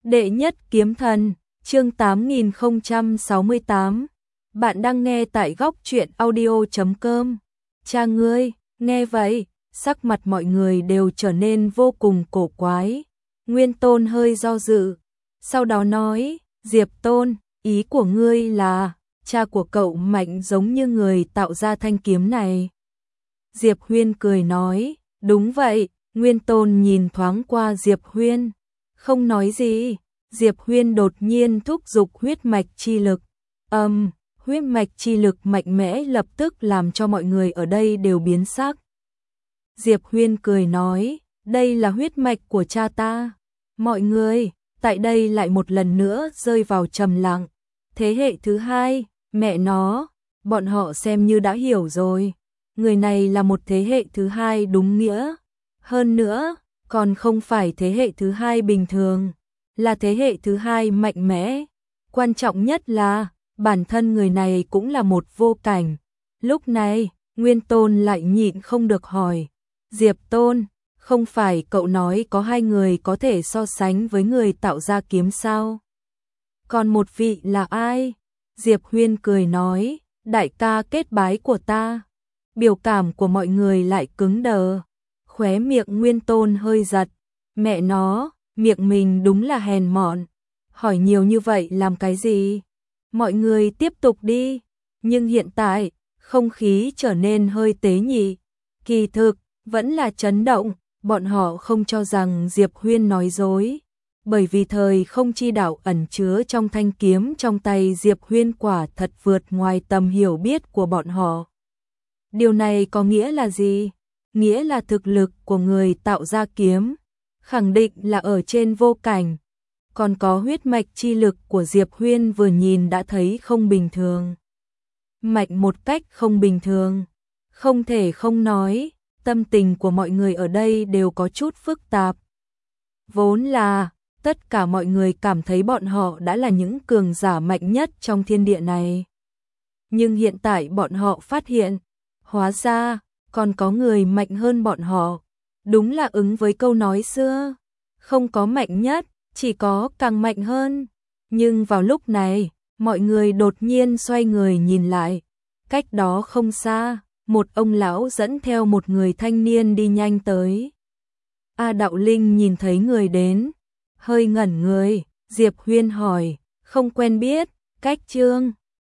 Đệ nhất kiếm thần, chương 8068. Bạn đang nghe tại góc truyện audio.com. Cha ngươi, nghe vậy, sắc mặt mọi người đều trở nên vô cùng cổ quái. Nguyên Tôn hơi do dự, sau đó nói, Diệp Tôn, ý của ngươi là, cha của cậu mạnh giống như người tạo ra thanh kiếm này. Diệp Huyên cười nói, đúng vậy. Nguyên Tôn nhìn thoáng qua Diệp Huyên, không nói gì. Diệp Huyên đột nhiên thúc giục huyết mạch chi lực. Huyết mạch chi lực mạnh mẽ lập tức làm cho mọi người ở đây đều biến sắc. Diệp Huyên cười nói, đây là huyết mạch của cha ta. Mọi người, tại đây lại một lần nữa rơi vào trầm lặng. Thế hệ thứ hai, mẹ nó, bọn họ xem như đã hiểu rồi. Người này là một thế hệ thứ hai đúng nghĩa. Hơn nữa, còn không phải thế hệ thứ hai bình thường, là thế hệ thứ hai mạnh mẽ. Quan trọng nhất là, bản thân người này cũng là một vô cảnh. Lúc này, Nguyên Tôn lại nhịn không được hỏi, Diệp Tôn, không phải cậu nói có hai người có thể so sánh với người tạo ra kiếm sao? Còn một vị là ai? Diệp Huyên cười nói, đại ca kết bái của ta. Biểu cảm của mọi người lại cứng đờ. Khóe miệng Nguyên Tôn hơi giật, mẹ nó, miệng mình đúng là hèn mọn, hỏi nhiều như vậy làm cái gì? Mọi người tiếp tục đi, nhưng hiện tại, không khí trở nên hơi tế nhị, kỳ thực, vẫn là chấn động, bọn họ không cho rằng Diệp Huyên nói dối, bởi vì thời không chi đạo ẩn chứa trong thanh kiếm trong tay Diệp Huyên quả thật vượt ngoài tầm hiểu biết của bọn họ. Điều này có nghĩa là gì? Nghĩa là thực lực của người tạo ra kiếm, khẳng định là ở trên vô cảnh. Còn có huyết mạch chi lực của Diệp Huyên vừa nhìn đã thấy không bình thường. Mạnh một cách không bình thường. Không thể không nói, tâm tình của mọi người ở đây đều có chút phức tạp. Vốn là, tất cả mọi người cảm thấy bọn họ đã là những cường giả mạnh nhất trong thiên địa này. Nhưng hiện tại bọn họ phát hiện, hóa ra, còn có người mạnh hơn bọn họ. Đúng là ứng với câu nói xưa, không có mạnh nhất, chỉ có càng mạnh hơn. Nhưng vào lúc này, mọi người đột nhiên xoay người nhìn lại. Cách đó không xa, một ông lão dẫn theo một người thanh niên đi nhanh tới. A Đạo Linh nhìn thấy người đến, hơi ngẩn người. Diệp Huyên hỏi, không quen biết, cách Trương